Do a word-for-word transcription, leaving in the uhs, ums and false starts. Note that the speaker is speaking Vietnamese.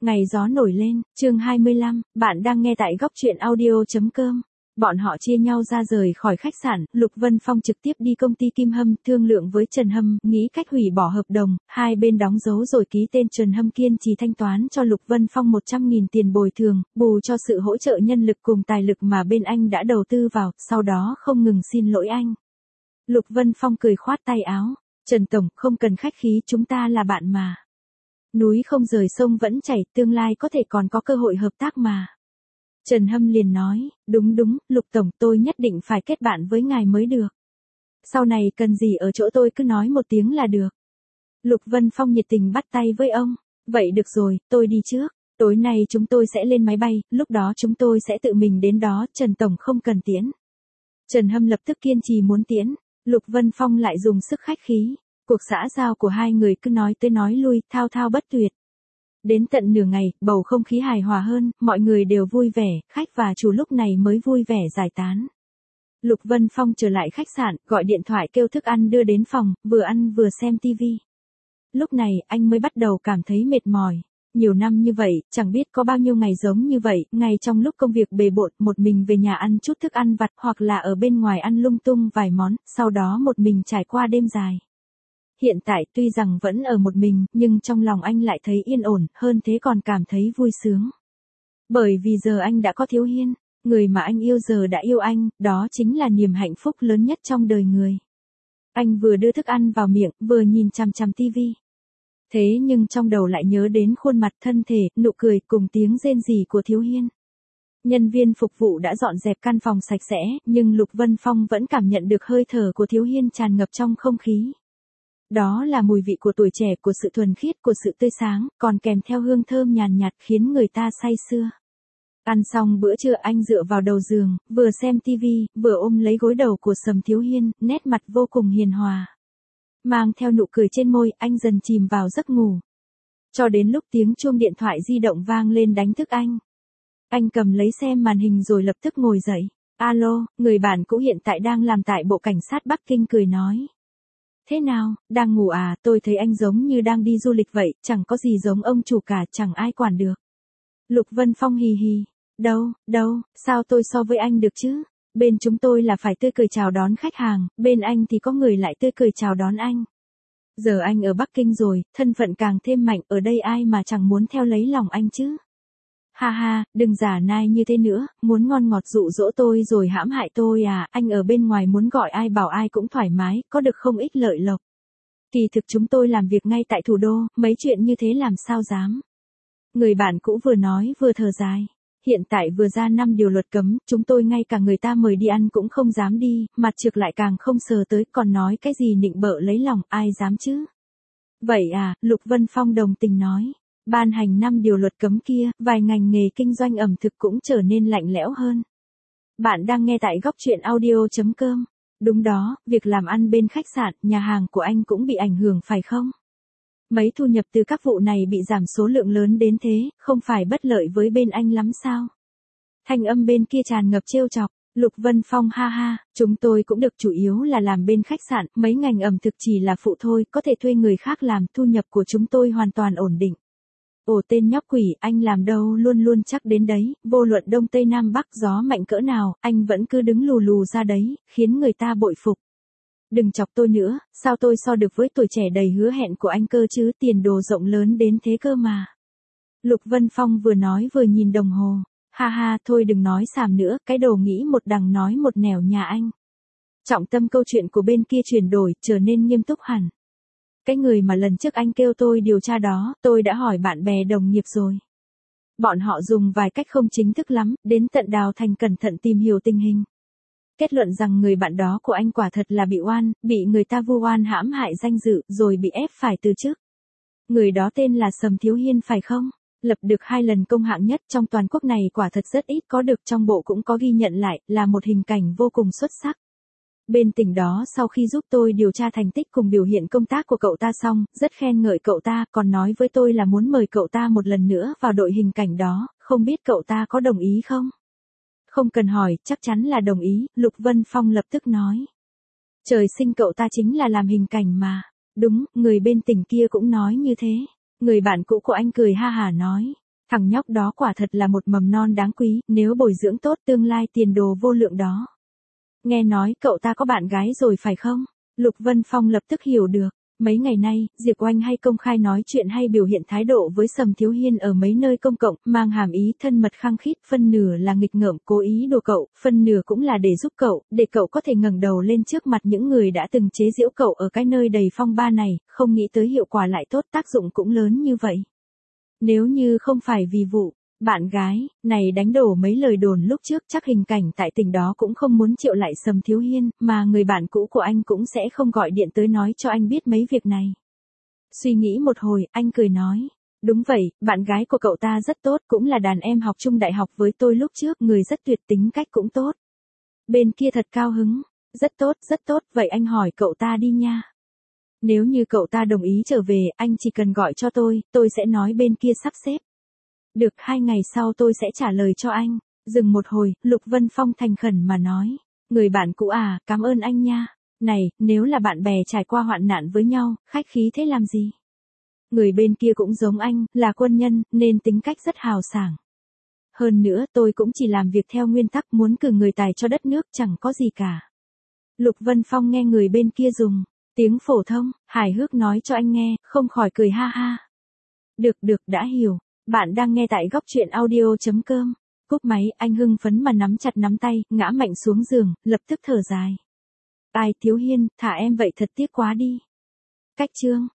Ngày gió nổi lên, chương hai mươi lăm, bạn đang nghe tại góc truyện audio.com. Bọn họ chia nhau ra rời khỏi khách sạn, Lục Vân Phong trực tiếp đi công ty Kim Hâm thương lượng với Trần Hâm, nghĩ cách hủy bỏ hợp đồng, hai bên đóng dấu rồi ký tên. Trần Hâm kiên trì thanh toán cho Lục Vân Phong một trăm nghìn tiền bồi thường, bù cho sự hỗ trợ nhân lực cùng tài lực mà bên anh đã đầu tư vào, sau đó không ngừng xin lỗi anh. Lục Vân Phong cười khoát tay áo, Trần Tổng, không cần khách khí, chúng ta là bạn mà. Núi không rời sông vẫn chảy, tương lai có thể còn có cơ hội hợp tác mà. Trần Hâm liền nói, đúng đúng, Lục Tổng, tôi nhất định phải kết bạn với ngài mới được. Sau này cần gì ở chỗ tôi cứ nói một tiếng là được. Lục Vân Phong nhiệt tình bắt tay với ông, vậy được rồi, tôi đi trước, tối nay chúng tôi sẽ lên máy bay, lúc đó chúng tôi sẽ tự mình đến đó, Trần Tổng không cần tiễn. Trần Hâm lập tức kiên trì muốn tiễn, Lục Vân Phong lại dùng sức khách khí. Cuộc xã giao của hai người cứ nói tới nói lui, thao thao bất tuyệt. Đến tận nửa ngày, bầu không khí hài hòa hơn, mọi người đều vui vẻ, khách và chủ lúc này mới vui vẻ giải tán. Lục Vân Phong trở lại khách sạn, gọi điện thoại kêu thức ăn đưa đến phòng, vừa ăn vừa xem tivi. Lúc này, anh mới bắt đầu cảm thấy mệt mỏi. Nhiều năm như vậy, chẳng biết có bao nhiêu ngày giống như vậy, ngày trong lúc công việc bề bộn, một mình về nhà ăn chút thức ăn vặt hoặc là ở bên ngoài ăn lung tung vài món, sau đó một mình trải qua đêm dài. Hiện tại tuy rằng vẫn ở một mình, nhưng trong lòng anh lại thấy yên ổn, hơn thế còn cảm thấy vui sướng. Bởi vì giờ anh đã có Thiếu Hiên, người mà anh yêu giờ đã yêu anh, đó chính là niềm hạnh phúc lớn nhất trong đời người. Anh vừa đưa thức ăn vào miệng, vừa nhìn chằm chằm tivi. Thế nhưng trong đầu lại nhớ đến khuôn mặt, thân thể, nụ cười cùng tiếng rên rỉ của Thiếu Hiên. Nhân viên phục vụ đã dọn dẹp căn phòng sạch sẽ, nhưng Lục Vân Phong vẫn cảm nhận được hơi thở của Thiếu Hiên tràn ngập trong không khí. Đó là mùi vị của tuổi trẻ, của sự thuần khiết, của sự tươi sáng, còn kèm theo hương thơm nhàn nhạt khiến người ta say sưa. Ăn xong bữa trưa anh dựa vào đầu giường, vừa xem tivi, vừa ôm lấy gối đầu của Sầm Thiếu Hiên, nét mặt vô cùng hiền hòa. Mang theo nụ cười trên môi, anh dần chìm vào giấc ngủ. Cho đến lúc tiếng chuông điện thoại di động vang lên đánh thức anh. Anh cầm lấy xem màn hình rồi lập tức ngồi dậy. Alo, người bạn cũ hiện tại đang làm tại Bộ Cảnh sát Bắc Kinh cười nói. Thế nào, đang ngủ à, tôi thấy anh giống như đang đi du lịch vậy, chẳng có gì giống ông chủ cả, chẳng ai quản được. Lục Vân Phong hì hì, đâu, đâu, sao tôi so với anh được chứ, bên chúng tôi là phải tươi cười chào đón khách hàng, bên anh thì có người lại tươi cười chào đón anh. Giờ anh ở Bắc Kinh rồi, thân phận càng thêm mạnh, ở đây ai mà chẳng muốn theo lấy lòng anh chứ. Ha ha, đừng giả nai như thế nữa, muốn ngon ngọt dụ dỗ tôi rồi hãm hại tôi à, anh ở bên ngoài muốn gọi ai bảo ai cũng thoải mái, có được không ích lợi lộc. Kỳ thực chúng tôi làm việc ngay tại thủ đô, mấy chuyện như thế làm sao dám. Người bạn cũ vừa nói vừa thở dài. Hiện tại vừa ra năm điều luật cấm, chúng tôi ngay cả người ta mời đi ăn cũng không dám đi, mặt trực lại càng không sờ tới, còn nói cái gì nịnh bợ lấy lòng, ai dám chứ. Vậy à, Lục Vân Phong đồng tình nói. Ban hành năm điều luật cấm kia, vài ngành nghề kinh doanh ẩm thực cũng trở nên lạnh lẽo hơn. Bạn đang nghe tại góc truyện audio.com. Đúng đó, việc làm ăn bên khách sạn, nhà hàng của anh cũng bị ảnh hưởng phải không? Mấy thu nhập từ các vụ này bị giảm số lượng lớn đến thế, không phải bất lợi với bên anh lắm sao? Thanh âm bên kia tràn ngập trêu chọc. Lục Vân Phong ha ha, chúng tôi cũng được, chủ yếu là làm bên khách sạn, mấy ngành ẩm thực chỉ là phụ thôi, có thể thuê người khác làm, thu nhập của chúng tôi hoàn toàn ổn định. Ồ tên nhóc quỷ, anh làm đâu luôn luôn chắc đến đấy, vô luận đông tây nam bắc gió mạnh cỡ nào, anh vẫn cứ đứng lù lù ra đấy, khiến người ta bội phục. Đừng chọc tôi nữa, sao tôi so được với tuổi trẻ đầy hứa hẹn của anh cơ chứ, tiền đồ rộng lớn đến thế cơ mà. Lục Vân Phong vừa nói vừa nhìn đồng hồ, ha ha, thôi đừng nói xàm nữa, cái đồ nghĩ một đằng nói một nẻo nhà anh. Trọng tâm câu chuyện của bên kia chuyển đổi, trở nên nghiêm túc hẳn. Cái người mà lần trước anh kêu tôi điều tra đó, tôi đã hỏi bạn bè đồng nghiệp rồi. Bọn họ dùng vài cách không chính thức lắm, đến tận Đào Thành cẩn thận tìm hiểu tình hình. Kết luận rằng người bạn đó của anh quả thật là bị oan, bị người ta vu oan hãm hại danh dự, rồi bị ép phải từ chức. Người đó tên là Sầm Thiếu Hiên phải không? Lập được hai lần công hạng nhất trong toàn quốc này quả thật rất ít có được, trong bộ cũng có ghi nhận lại, là một hình cảnh vô cùng xuất sắc. Bên tỉnh đó sau khi giúp tôi điều tra thành tích cùng biểu hiện công tác của cậu ta xong, rất khen ngợi cậu ta, còn nói với tôi là muốn mời cậu ta một lần nữa vào đội hình cảnh đó, không biết cậu ta có đồng ý không? Không cần hỏi, chắc chắn là đồng ý, Lục Vân Phong lập tức nói. Trời sinh cậu ta chính là làm hình cảnh mà. Đúng, người bên tỉnh kia cũng nói như thế. Người bạn cũ của anh cười ha hả nói. Thằng nhóc đó quả thật là một mầm non đáng quý, nếu bồi dưỡng tốt tương lai tiền đồ vô lượng đó. Nghe nói cậu ta có bạn gái rồi phải không? Lục Vân Phong lập tức hiểu được. Mấy ngày nay, Diệp Oanh hay công khai nói chuyện hay biểu hiện thái độ với Sầm Thiếu Hiên ở mấy nơi công cộng, mang hàm ý thân mật khăng khít, phân nửa là nghịch ngợm, cố ý đùa cậu, phân nửa cũng là để giúp cậu, để cậu có thể ngẩng đầu lên trước mặt những người đã từng chế giễu cậu ở cái nơi đầy phong ba này, không nghĩ tới hiệu quả lại tốt, tác dụng cũng lớn như vậy. Nếu như không phải vì vụ bạn gái này đánh đổ mấy lời đồn lúc trước, chắc hình cảnh tại tỉnh đó cũng không muốn triệu lại Sầm Thiếu Hiên, mà người bạn cũ của anh cũng sẽ không gọi điện tới nói cho anh biết mấy việc này. Suy nghĩ một hồi, anh cười nói, đúng vậy, bạn gái của cậu ta rất tốt, cũng là đàn em học chung đại học với tôi lúc trước, người rất tuyệt, tính cách cũng tốt. Bên kia thật cao hứng, rất tốt, rất tốt, vậy anh hỏi cậu ta đi nha. Nếu như cậu ta đồng ý trở về, anh chỉ cần gọi cho tôi, tôi sẽ nói bên kia sắp xếp. Được, hai ngày sau tôi sẽ trả lời cho anh. Dừng một hồi, Lục Vân Phong thành khẩn mà nói. Người bạn cũ à, cảm ơn anh nha. Này, nếu là bạn bè trải qua hoạn nạn với nhau, khách khí thế làm gì? Người bên kia cũng giống anh, là quân nhân, nên tính cách rất hào sảng. Hơn nữa, tôi cũng chỉ làm việc theo nguyên tắc, muốn cử người tài cho đất nước, chẳng có gì cả. Lục Vân Phong nghe người bên kia dùng tiếng phổ thông, hài hước nói cho anh nghe, không khỏi cười ha ha. Được được, đã hiểu. Bạn đang nghe tại góc truyện audio chấm com. Cúp máy, anh hưng phấn mà nắm chặt nắm tay, ngã mạnh xuống giường, lập tức thở dài. Ai, Thiếu Hiên, thả em vậy thật tiếc quá đi. Cách chương.